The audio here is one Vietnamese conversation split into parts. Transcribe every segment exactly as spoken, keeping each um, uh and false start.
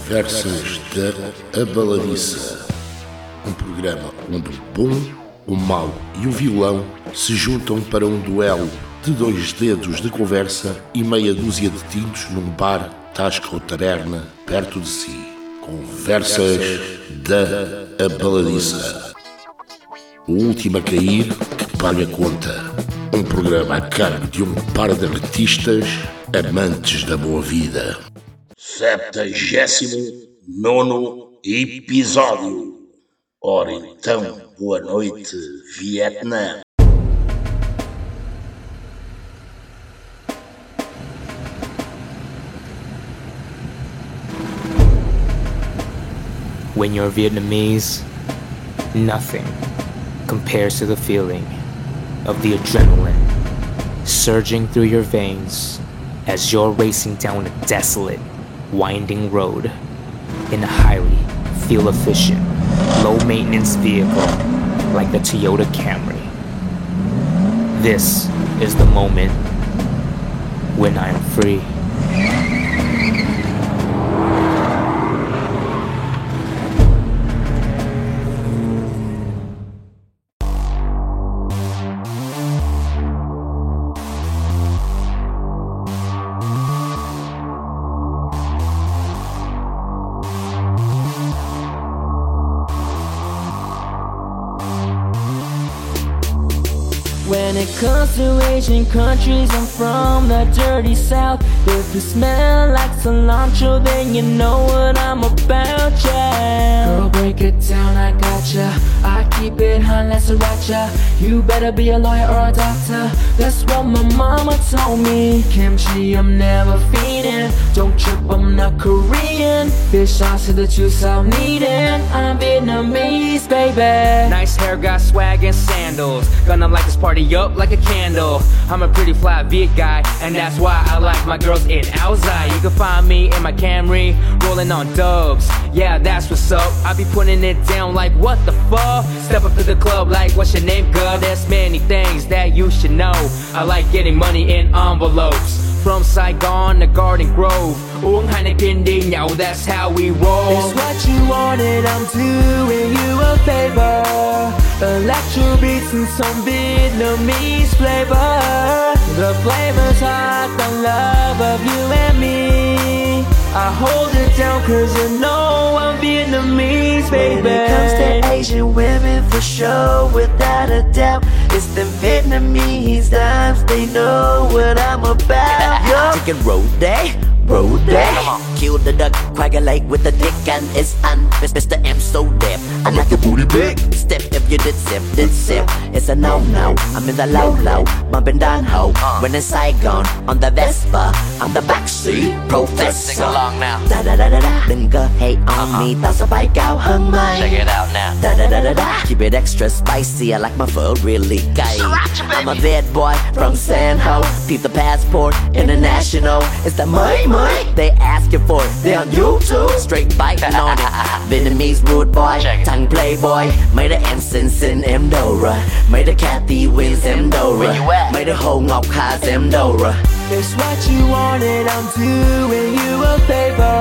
Conversas da Abaladiça, um programa onde o bom, o mau e o vilão se juntam para um duelo de dois dedos de conversa e meia dúzia de tintos num bar, tasca ou taberna perto de si. Conversas da Abaladiça. O último a cair que paga a conta. Um programa a cargo de um par de artistas amantes da boa vida. Septagésimo nono episódio. Ora então, boa noite, Vietnã. When you're Vietnamese, nothing compares to the feeling of the adrenaline surging through your veins as you're racing down a desolate, winding road in a highly fuel-efficient, low-maintenance vehicle like the Toyota Camry. This is the moment when I am free. When it comes to Asian countries, I'm from the dirty south. If you smell like cilantro, then you know what I'm about, yeah. Girl, break it down, I gotcha. I keep it hot, let's sriracha. You better be a lawyer or a doctor. That's what my mama told me. Kimchi, I'm never feeding. Don't trip, I'm not Korean. Fish sauce to the juice I'm needing. I'm Vietnamese, baby. Nice hair, got swag and sandals. Gonna light this party up like a candle. I'm a pretty fly Viet guy, and that's why I like my girls in outside. You can find me in my Camry, rolling on dubs. Yeah, that's what's up. I be putting it down like what the fuck. Step up to the club like what's your name, girl? There's many things that you should know. I like getting money in envelopes. From Saigon to Garden Grove, uống Heineken đi nhậu, that's how we roll. It's what you wanted, I'm doing you a favor. Electro beats and some Vietnamese flavor. The flavor's hot, the love of you and me. I hold it down cause you know I'm Vietnamese, baby. When it comes to Asian women, for sure, without a doubt, it's the Vietnamese dimes, they know what I'm about. Yo. Chicken roll day, roll day. Kill the duck, coagulate with the dick, and it's un. Mister M so deaf. I like your booty big. Step if you did sip, did sip. It's a no no. I'm in the low low, bumping down ho. When in Saigon on the Vespa, I'm the backseat professor. Sing along now. Da da da da da. Đừng có hate on me, tao sẽ bay cao hơn mày. Check it out now. Da da da da da. Keep it extra spicy. I like my pho really gay. I'm a bad boy from San Ho. Peep the passport, international. It's the money, money. They ask you for it. They on YouTube, straight biting on it. Vietnamese rude boy, tongue playboy. Mấy đứa em xinh xinh em đâu rồi? Mấy đứa Cathy Wins em đâu rồi? Mấy đứa Hồ Ngọc Hà em đâu rồi? It's what you wanted, I'm doing you a favor.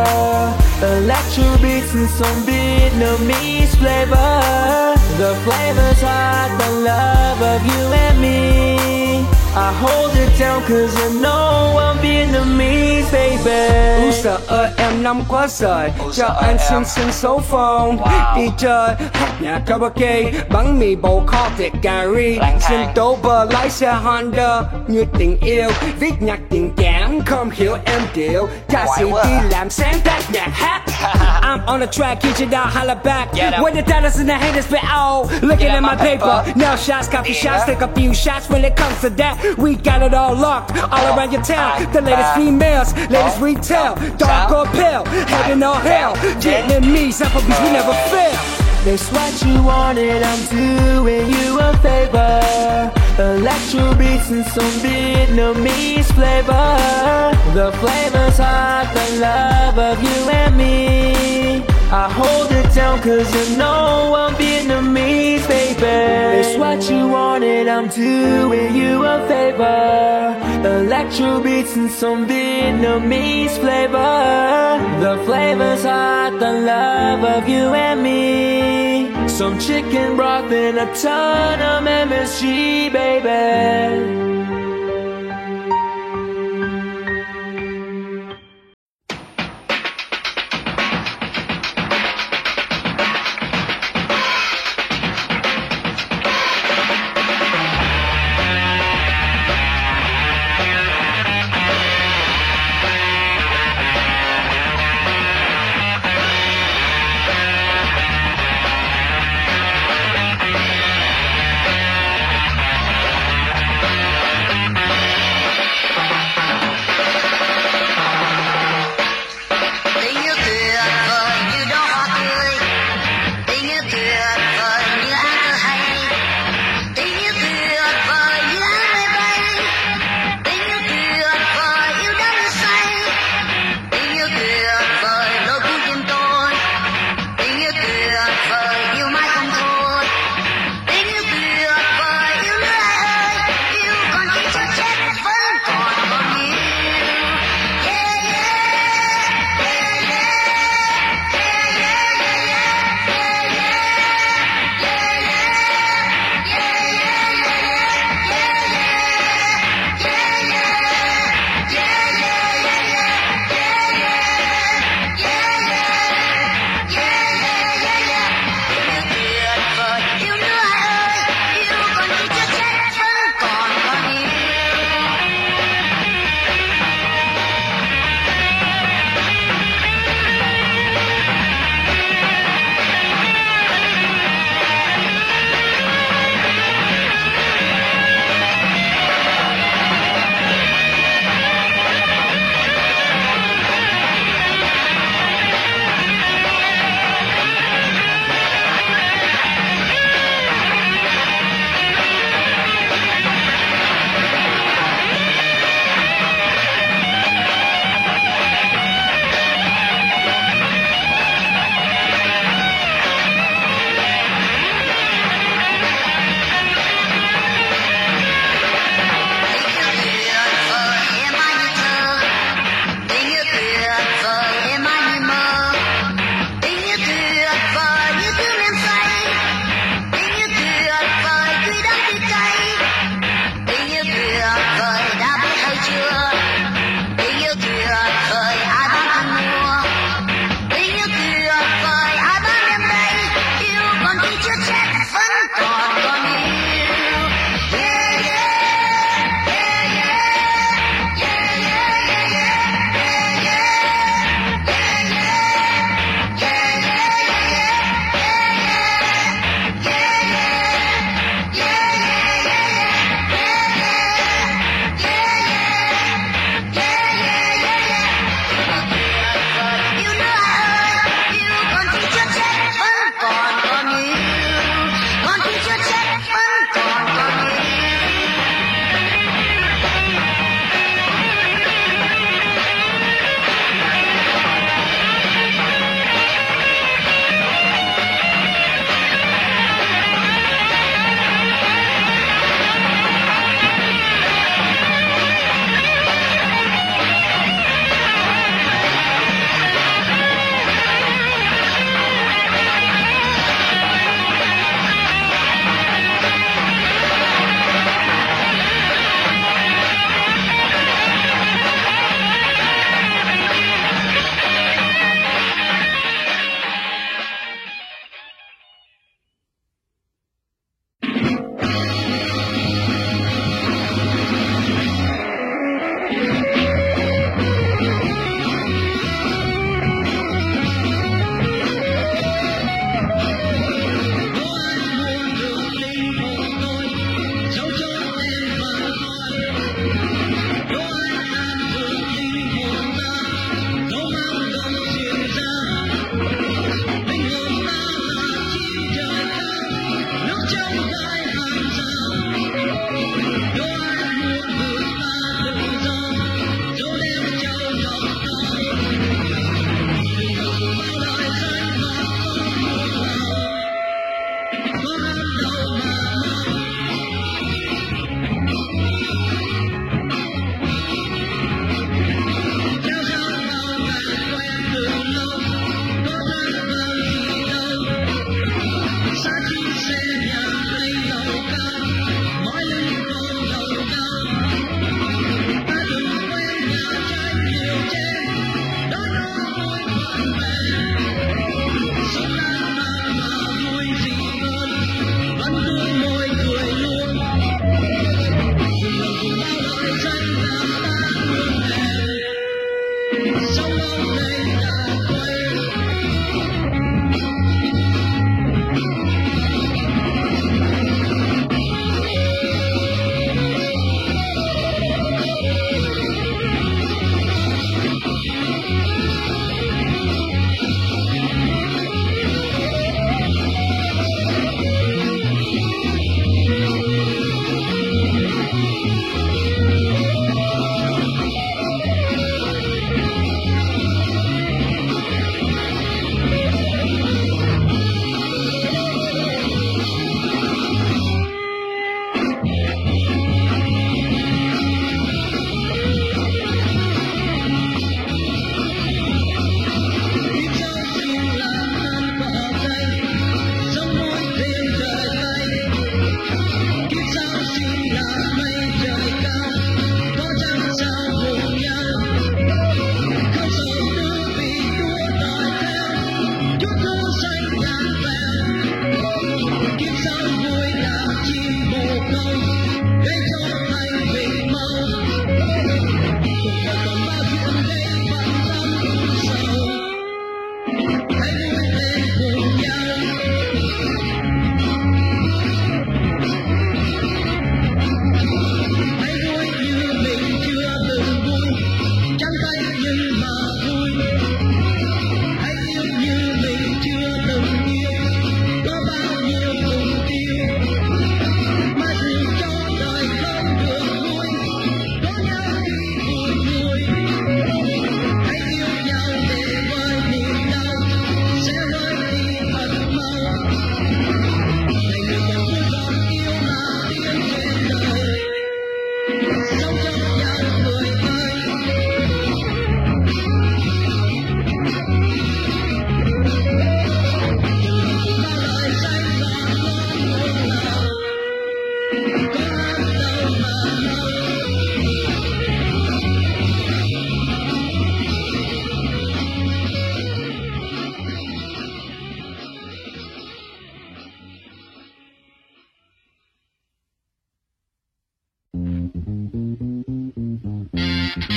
Electro beats and some Vietnamese flavor. The flavor's hot, the love of you and me. I hold it down cause you know I'm Vietnamese, baby. Úi sợ ơi em nóng quá rồi. Cho anh xin xin số phone. Đi chơi, hát nhạc karaoke. Bánh mì bầu kho thịt cà ri. Xin tố bờ lái xe Honda. Như tình yêu, viết nhạc tình cảm. Không hiểu em điệu. Ca sĩ đi làm sáng tác nhạc hát. I'm on the track, get you down, holla back. When the dollars and the haters be out. Looking at my paper, nail shots, coffee shots. Take a few shots when it comes to that. We got it all locked, all around your town. The latest females, latest retail. Dark or pale, heaven or hell. Vietnamese, Applebee's, we never fail. It's what you wanted, I'm doing you a favor. Electro beats and some Vietnamese flavor. The flavor's hot, the love of you and me. I hold it down cause you know I'm Vietnamese, baby. It's what you wanted, I'm doing you a favor. Electro beats and some Vietnamese flavor. The flavor's hot, the love of you and me. Some chicken broth and a ton of M S G, baby.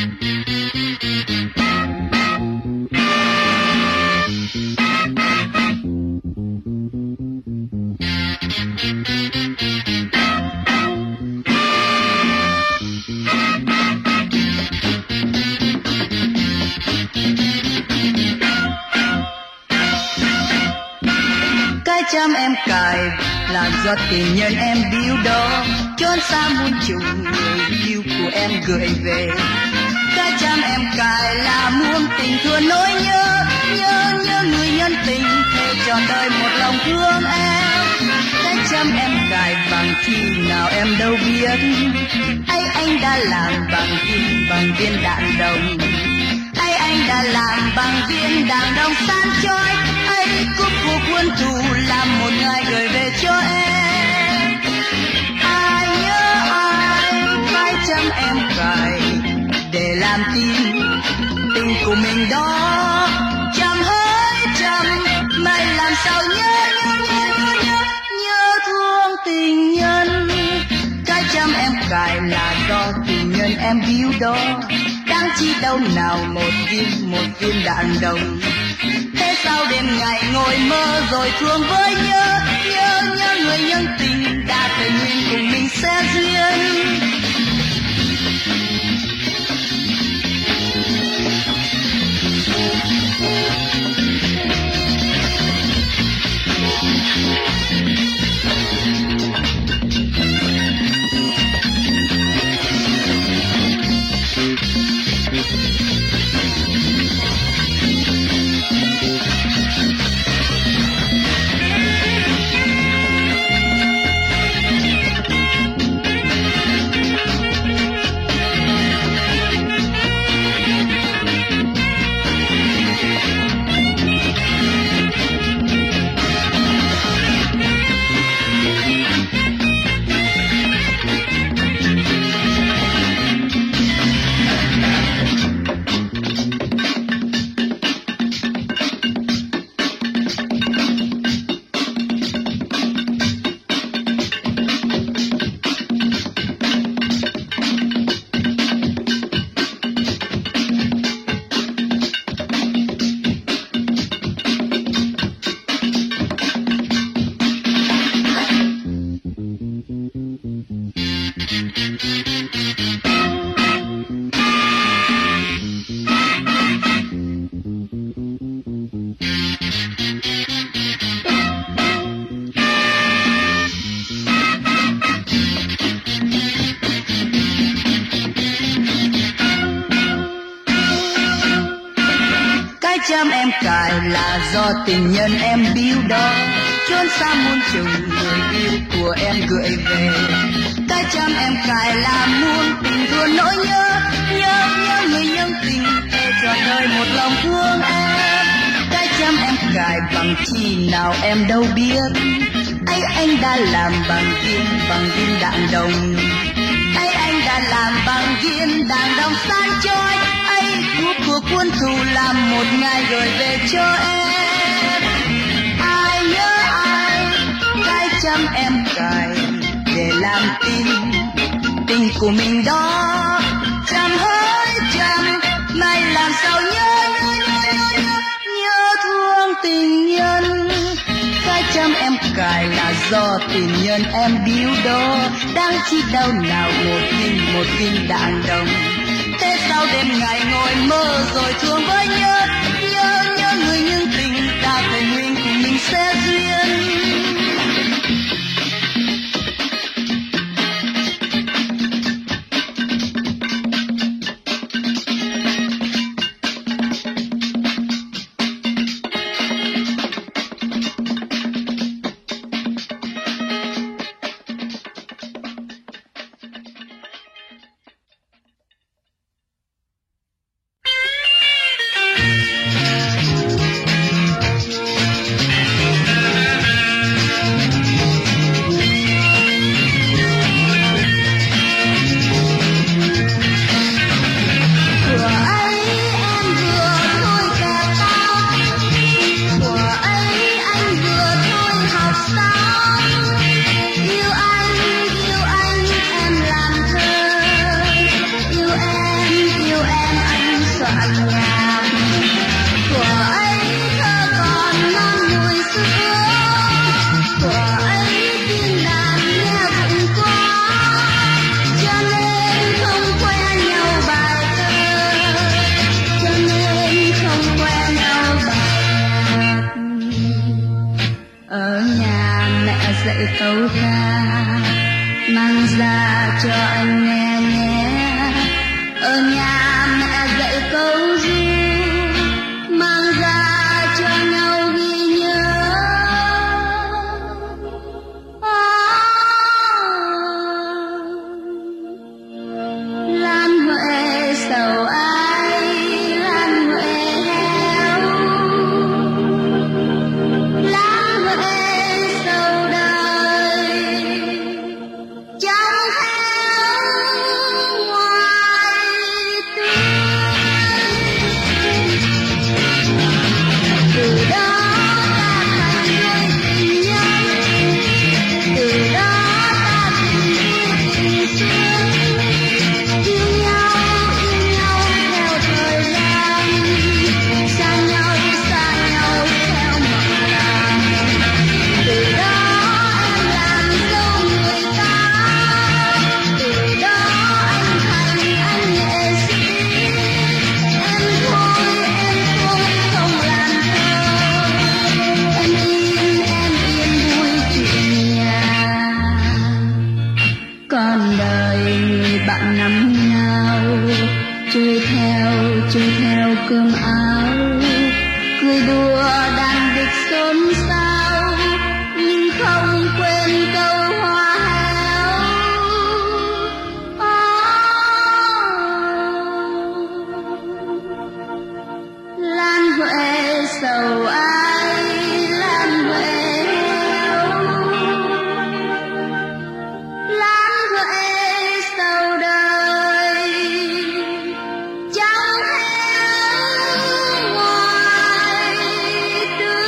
Chăm em cài là do tình nhân em biếu đó, chốn xa muôn trùng người yêu của em gửi về. Cái chăm em cài là muôn tình thương nỗi nhớ, nhớ nhớ người nhân tình thề trọn đời một lòng thương em. Cái chăm em cài bằng chi nào em đâu biết, hay anh đã làm bằng kim bằng viên đạn đồng, hay anh đã làm bằng viên đạn đồng san chói, hay cúp của quân thù làm một ngày gửi về cho em. Ai nhớ ai phải chăm em cài để làm tin tình của mình đó, chăm hỡi chăm mày làm sao nhớ nhớ nhớ nhớ nhớ nhớ thương tình nhân. Cái chăm em cài là do tình nhân em biếu đó, đáng chi đâu nào một viên một viên đạn đồng. Thế sao đêm ngày ngồi mơ rồi thương với nhớ, nhớ nhớ người nhân tình đã thề nguyện cùng mình sẽ duyên. Chăm em cài là do tình nhân em biếu đó, chốn xa muôn trùng người yêu của em gửi về. Cái chăm em cài là muôn tình thương nỗi nhớ, nhớ nhớ người nhân tình thề trọn đời một lòng thương em. Cái chăm em cài bằng chi nào em đâu biết, ấy anh đã làm bằng viên bằng viên đạn đồng, ấy anh đã làm bằng viên đạn đồng san chói, ấy thuốc của quân thù làm một ngày gửi về cho em. Ai nhớ ai cái chăm em cài để làm tin tình của mình đó, chăm hỡi chăm mày làm sao nhớ nhớ nhớ nhớ nhớ nhớ thương tình nhân. Cái chăm em cài là do tình nhân em biếu đó, đang chi đâu nào một viên một viên đạn đồng. Thế sao đêm ngày ngồi mơ rồi thương với nhớ, nhớ nhớ người nhân tình đã thề nguyện cùng mình sẽ duyên. dạy câu ca mang ra cho anh nghe nhé. Ở nhà mẹ dạy câu ru mang ra cho nhau ghi nhớ. Lan Huệ sầu ai, Lan Huệ héo, Lan Huệ sầu đời chẳng héo ngoài tươi. Từ đó ta thành đôi tình nhân, từ đó ta tình vui tình xuyên, yêu nhau yêu nhau theo thời gian, xa nhau xa nhau theo mộng làng. Từ đó em làm dâu người ta, từ đó anh thành anh nghệ sĩ. Em thôi em thôi không làm thơ, em yên em yên vui chuyện nhà. Con đời người bạn nắm nhau, trôi theo trôi theo cơm áo, cười đùa đàn địch xôn xao, nhưng không quên câu hoa héo. Lan Huệ sầu ai, Lan Huệ héo, Lan Huệ sầu đời chẳng héo ngoài tươi.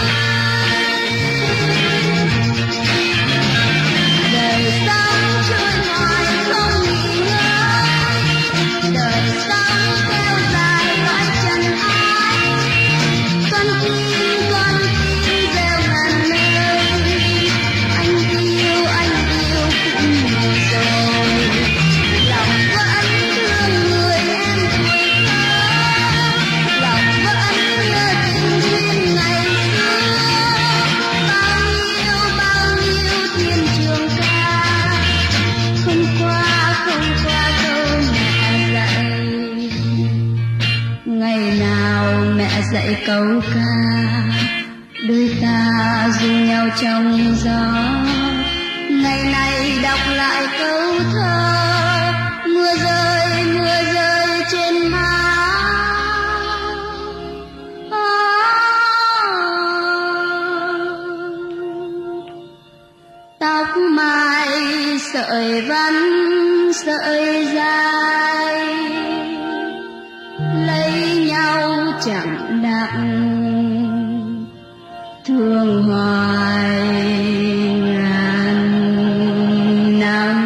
Đời sống trôi ngoài không nghỉ ngơi, đời sống kéo dài mãi chân ai. Con tim con tim reo ngàn nơi, anh yêu anh yêu cũng nhiều rồi. Lòng vẫn thương người em tuổi thơ, lòng vẫn nhớ tình duyên ngày xưa. Bao nhiêu bao nhiêu thiên trường ca, không qua không qua câu mẹ dạy. Ngày nào mẹ dạy câu ca, đôi ta ru nhau trong gió. Ngày này đọc lại câu thơ, mưa rơi mưa rơi trên má. Tóc mai sợi vắn sợi dài, lấy nhau chẳng đặng thương hoài ngàn năm.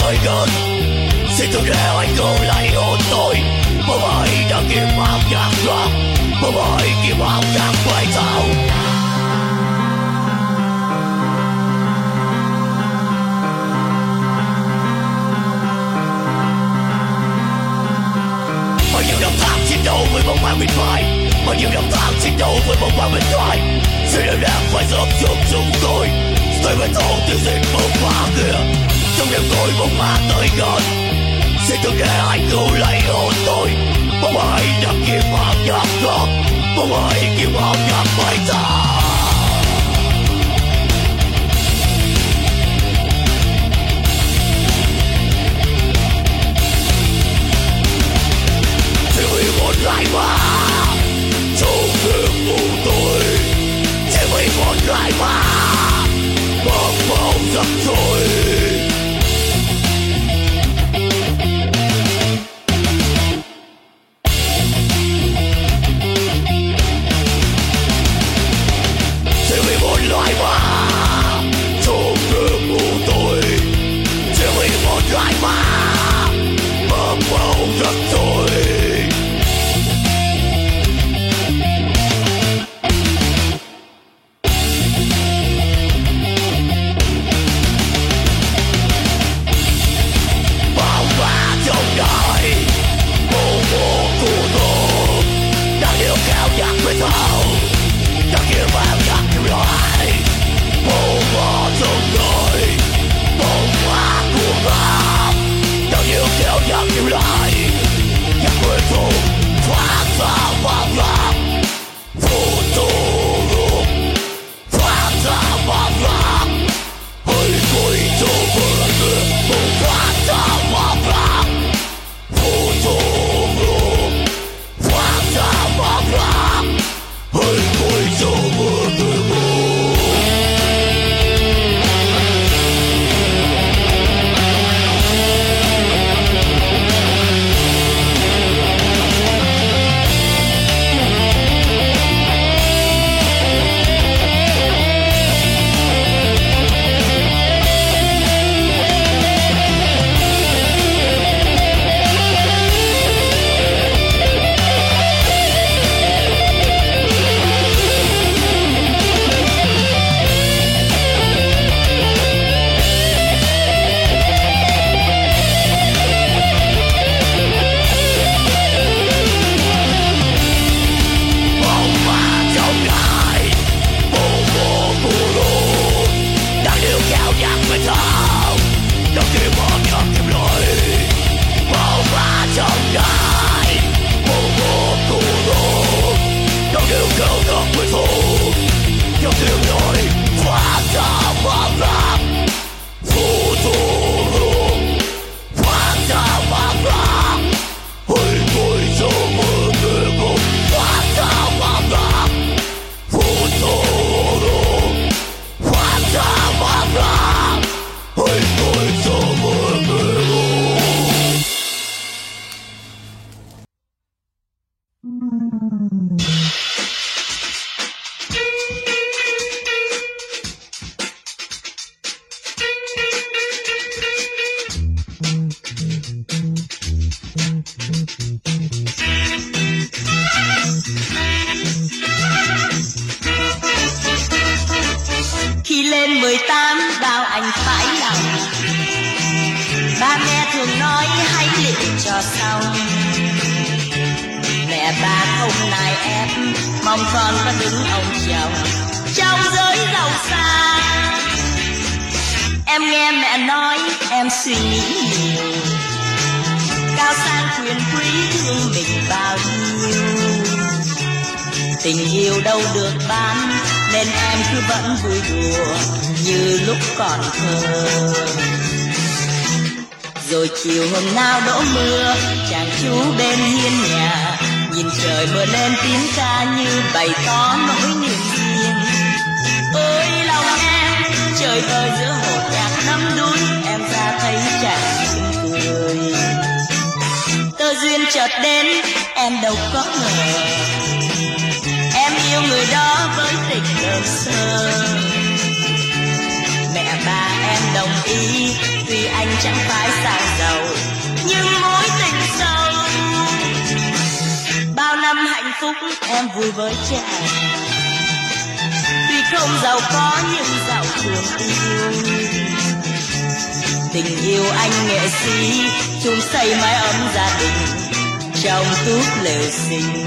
tới gần. Xin đừng để anh cứ lấy hồn tôi. Mà mày đã kiếm áo nhạc rock, mà mày kiếm áo nhạc quay tao. Bao nhiêu năm tháng chiến đấu với bóng ma mịt mài, bao nhiêu năm tháng chiến đấu với bóng ma mịt mài. Xin đừng để phải dốc xuống chúng tôi. Tôi phải thấu tiêu diệt bóng ma kia. Trong đêm tối bóng ma tới gần. Xin đừng để anh cứ lấy hồn tôi. Bóng mày đã kiếm áo nhạc rock, bóng mày kiếm áo nhạc quay tao. Một lại mà trong đêm ngủ tôi, chỉ vì một lại mà mơ mộng giấc trôi. Chỉ vì một lại mà trong đêm ngủ tôi, chỉ vì một lại mà mơ mộng giấc trôi. Khi lên mười tám bao anh phải lòng, ba mẹ thường nói hãy luyện cho xong. Mẹ ba không nài ép, mong con có đứng ông chồng trong giới giàu sang. Em nghe mẹ nói em suy nghĩ nhiều, cao sang quyền quý thương mình bao nhiêu. Tình yêu đâu được bán nên em cứ vẫn vui đùa như lúc còn thơ. Rồi chiều hôm nào đổ mưa, chàng chú bên hiên nhà nhìn trời mưa lên tiếng ca như bày tỏ nỗi niềm riêng. Ôi lòng em trời ơi giữa hồ nhạc năm đuối, em ra thấy chàng cười. Tơ duyên chợt đến em đâu có ngờ, em yêu người đó với tình đơn sơ. Mẹ ba em đồng ý, tuy anh chẳng phải xa em vui với chàng. Tuy không giàu có nhưng giàu thương yêu. Tình yêu anh nghệ sĩ chung xây mái ấm gia đình trong túp lều xinh.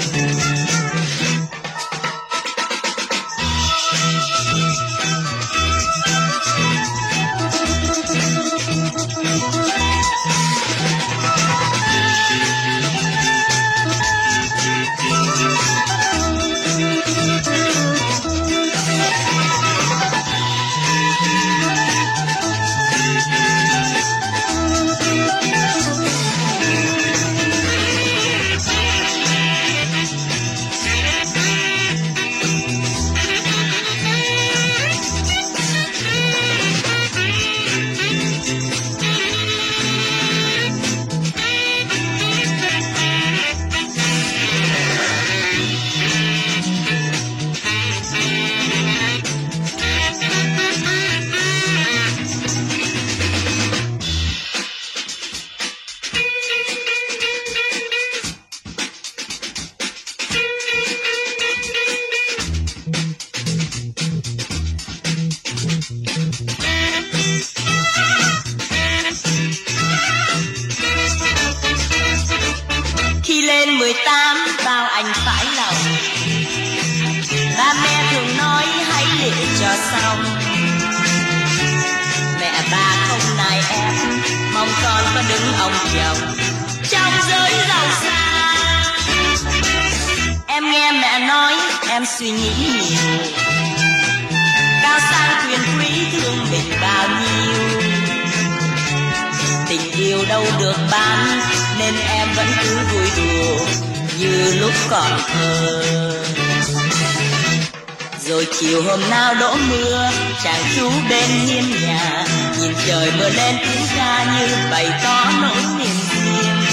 Rồi chiều hôm nào đổ mưa, chàng trú bên hiên nhà, nhìn trời mưa lên tiếng ca như bày tỏ nỗi niềm riêng.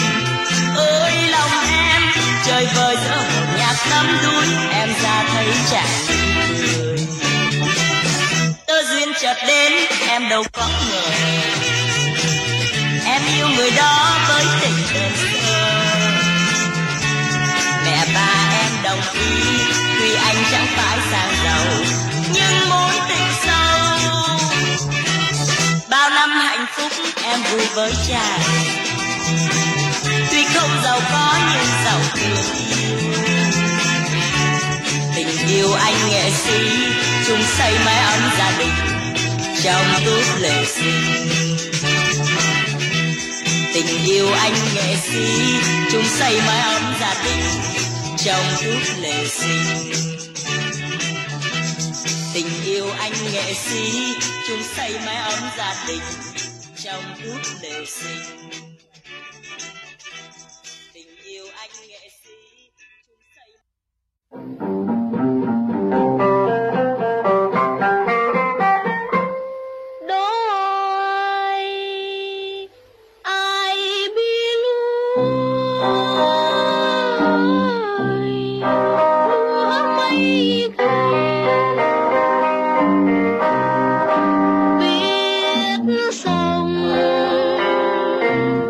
Ơi lòng em, trời vời giữa một nhạc đắm đuối, em ra thấy chàng cười. Tơ duyên chợt đến, em đâu có ngờ, em yêu người đó với tình đơn sơ. Mẹ ba em đồng ý, tuy anh chẳng phải sang giàu, nhưng mối tình sâu. Bao năm hạnh phúc em vui với chàng, tuy không giàu có nhưng giàu thương yêu. Tình yêu anh nghệ sĩ chung xây mái ấm gia đình trong túp lều xinh. Tình yêu anh nghệ sĩ chung xây mái ấm gia đình trong túp lều xinh. Tình yêu anh nghệ sĩ chung xây mái ấm gia đình trong túp lều xinh. Tình yêu anh nghệ sĩ chung xây. Biết sông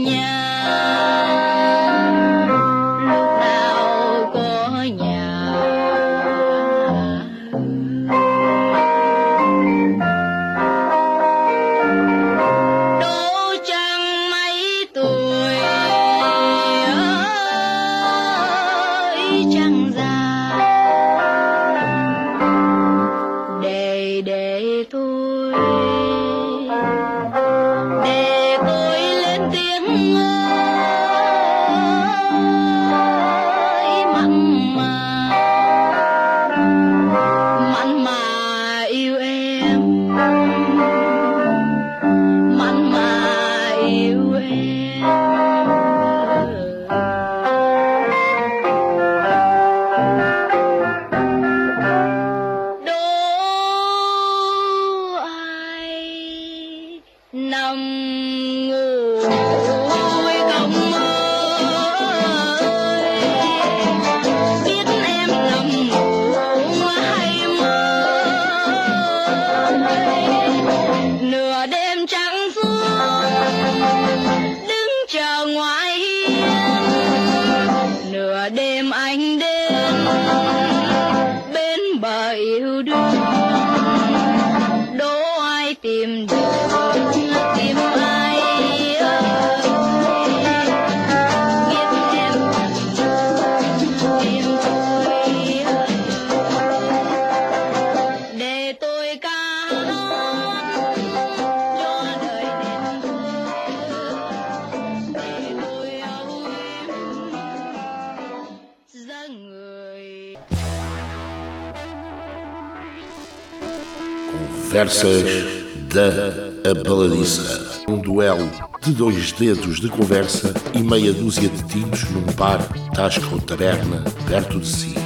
Conversas da Abaladiça. Um duelo de dois dedos de conversa e meia dúzia de tintos num bar, tasca ou taberna perto de si.